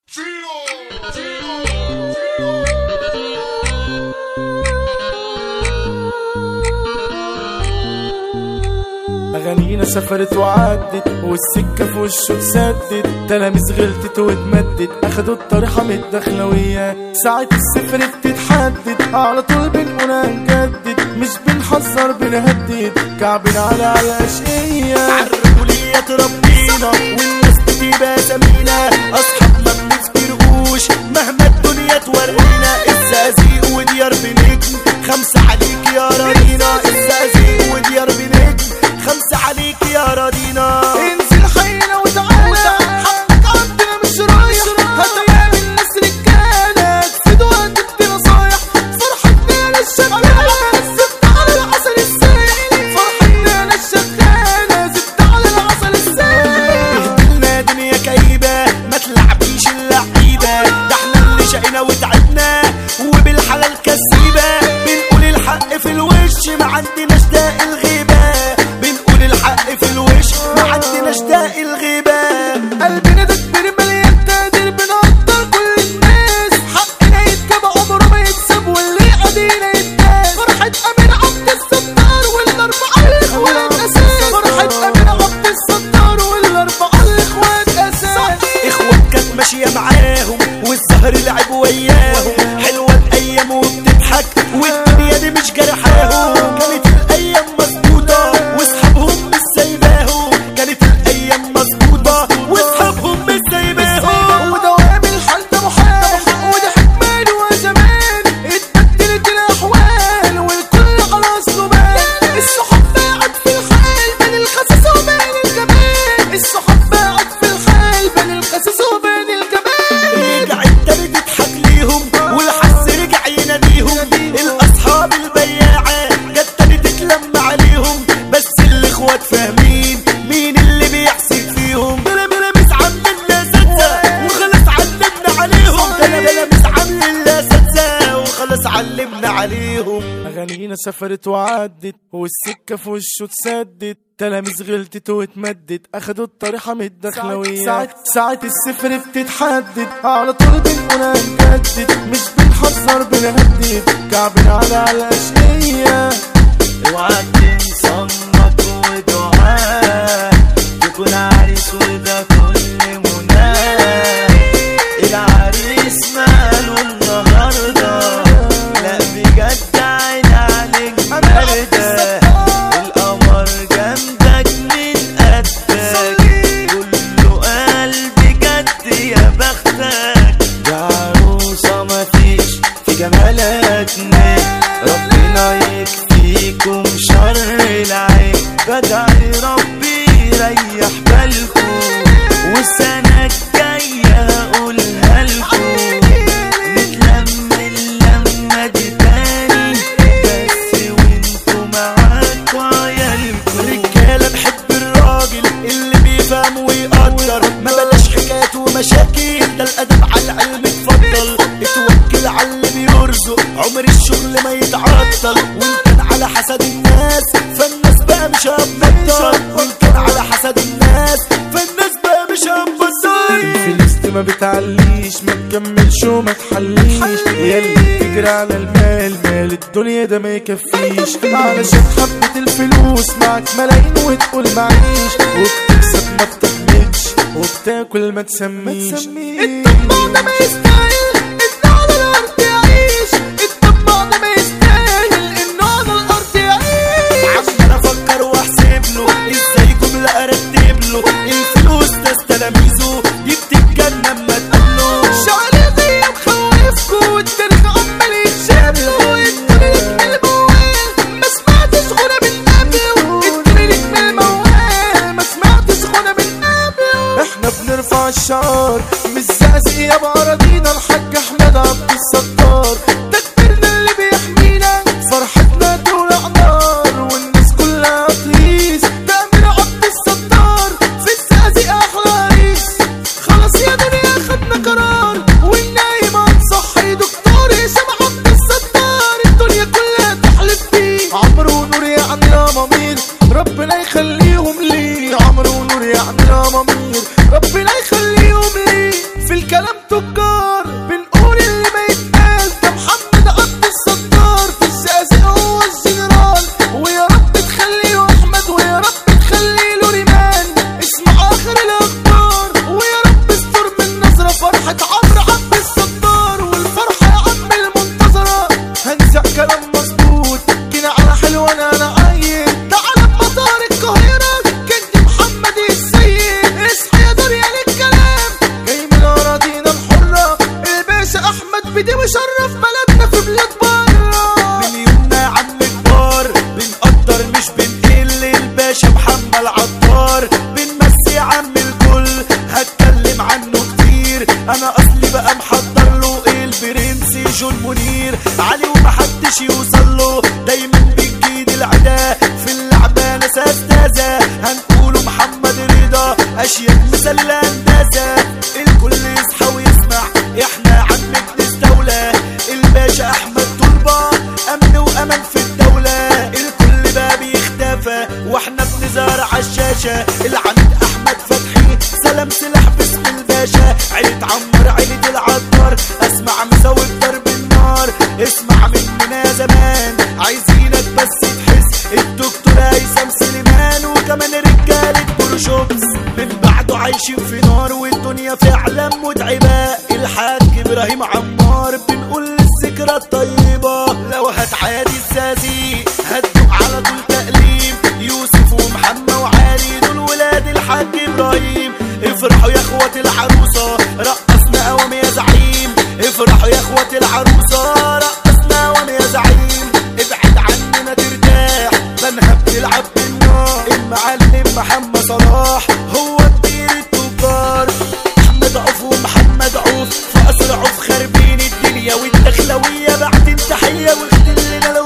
أغانينا سافرت وعدت والسكة في وشه اتسدد، تلاميذ غلطت واتمدد أخدوا الطريحة من الدخلوية. ساعة الصفر بتتحدد على طول بنقول هنجدد، مش بنحذر بنهدد، كعبنا على الأشقية. عالرجولية تربينا والناس بتبقى سمينا، أصحاب ما بنفترقوش مهما الدنيا تورينا. الزقازيق وديار بنجم، 5 عليك يا راضينا. الزقازيق وديار بنجم، 5 عليك يا راضينا. انزل حينا وتعالى حقك عندنا مش رايح، هتلاقي الناس رجالة تفيدوا هتدي نصايح. فرحتنا انا الشغالة زدت على العسل السايح، فرحتنا انا الشغالة زدت على العسل السايح. اهدلنا دنيا كئيبة ما تلعبيش اللعيبة، ده احنا اللي شقينا وتعبنا وبالحلال كسيبة. بنقول الحق في الوش ما عندناش داء الغيبة، بنقول الحق في الوش ما عندناش داء الغيبة. قلبنا ده كبير مليان تقدير، بنقدر كل الناس، حقنا يتجاب عمره ما يتساب واللي قدينا يتناس. فرحة أمين عبد الستار والأربعة الإخوات أساس، فرحة أمين عبد الستار والأربعة الإخوات أساس. إخوات كانت ماشية معاهم والزهر لعب وياهم، حلوة الأيام وبتضحك والدنيا دي مش جرحاهم. كانت الأيام مظبوطة واصحابهم مش سايباهم، كانت الأيام مظبوطة واصحابهم مش سايباهم. ودوام الحال ده محال وده حكمان وزمان، اتبدلت الأحوال والكل على أصله بان. الصحاب باعت في الحال بين الخساس وبين الجمال، الصحاب باعت في الحال بين الخساس وبين الجمال. رجعت تاني تضحك ليهم والحس رجع يناديهم، الأصحاب البياعة جت تاني تتلم عليهم. بس الإخوات فاهمين مين اللي بيحسد فيهم. بلا عاملين سدسة وخلاص علمنا عليهم، بلا عاملين سدسة وخلاص علمنا عليهم. أغانينا سافرت وعدت والسكة في وشه اتسدد، تلاميذ غلطت واتمدد أخدوا الطريحة من الدخلوية. ساعة الصفر بتتحدد على طول بنقول هنجدد، مش بنحذر بنهدد، كعبنا على الأشقية. اوعى تنسى امك ودعاء، تكون عريس وده كل مناه. العريس ماله النهارده، لا بجد عين عليك باردة. القمر جنبك من قدك، كله قلب جد يا بختك. ده عروسة مفيش في جمالك نيل، ربنا يكفيكم شر العين. بدعي ربي يريح بالكم والسنة الجاية هقولها لكم، نتلم اللمة دي تاني بس وانتوا معاكوا عيالكم. رجالة نحب الراجل اللي بيفهم ويقدر، ما بلاش حكايات ومشاكل، ده الأدب على العلم اتفضل. اتوكل على اللي بيرزق عمر الشغل ما يتعطل، وان كان على حسد الناس فالناس بقى مش هتبطل، وان كان على حسد الناس فالناس بقى مش هتبطل. الفلوس ما بتعليش، ما تكملش وما تحليش، ياللي بتجري على المال مال الدنيا ده ما يكفيش. علشان حبة الفلوس معك ملايين وتقول معيش، وبتكسب ما بتحمدش وبتاكل ما تسميش. الطماع ده ما يستاهل انه على الارض يعيش، الطماع ده ما يستاهل انه على الارض يعيش. عمال افكر واحسب له ازاي جملة ارتب له، الفلوس ناس تلاميذه دي بتتجنن ما تقابله. شعري دي مخوفكوا والتاريخ عمال يتشابه، الدنيا من الموال ما سمعتش غنى من قبله، الدنيا من الموال ما سمعتش غنى من قبله. احنا بنرفع الشعار مش زقازيق يا بأراضينا، الحاج احمد عبد الستار ده كبرنا اللي بيحمينا. فرحتنا تولع نار والناس كلها تقيس، ده أمير عبد الستار في الزقازيق أحلى عريس. خلاص يا دنيا خدنا قرار والنايم هنصحي دكتور هشام عبد الستار، الدنيا كلها تحلف بيه. عمرو ونور يعني يا ضمير ربنا يخليهم ليه، عمرو ونور يعني يا ضمير ربنا يخليهم ليه. في الكلام الباشا محمد العطار بنمسي عم الكل هتكلم عنه كتير انا اصلي بقى محضر له البرنس جون منير علي ومحدش يوصل له دايما بيجيد العدا في اللعبة ناس استاذة هنقوله محمد رضا اشياء مثل الهندسة الكل يصحى ويسمع احنا عن مجلس دولة الباشا احمد طلبة امن وامان في الدولة الكل بقى بيختفى واحنا بنظهر عالشاشة العميد احمد فتحي سلام سلاح باسم الباشا عيلة عمر عيلة العطار اسمع مساوي ضرب النار اسمع مننا زمان عايزينك بس تحس الدكتور هيثم سليمان وكمان رجالة بروشوبس من بعده عايشين في نار والدنيا فعلا متعبة الحاج ابراهيم عمار بنقول الذكرى الطيبة لو هتعادي الزازي هتدوق على طول تقليم يوسف ومحمد وعلي دول ولاد الحاج ابراهيم افرحوا يا اخوات العروسة رقصنا قوام يا زعيم افرحوا يا اخوات العروسة رقصنا قوام يا زعيم ابعد عننا ترتاح بنها بتلعب بالنار المعلم محمد صلاح هو كبير التجار احمد عوف ومحمد عوف في اسرع عوف خاربين الدنيا والدخلوية بعد التحية واختلنا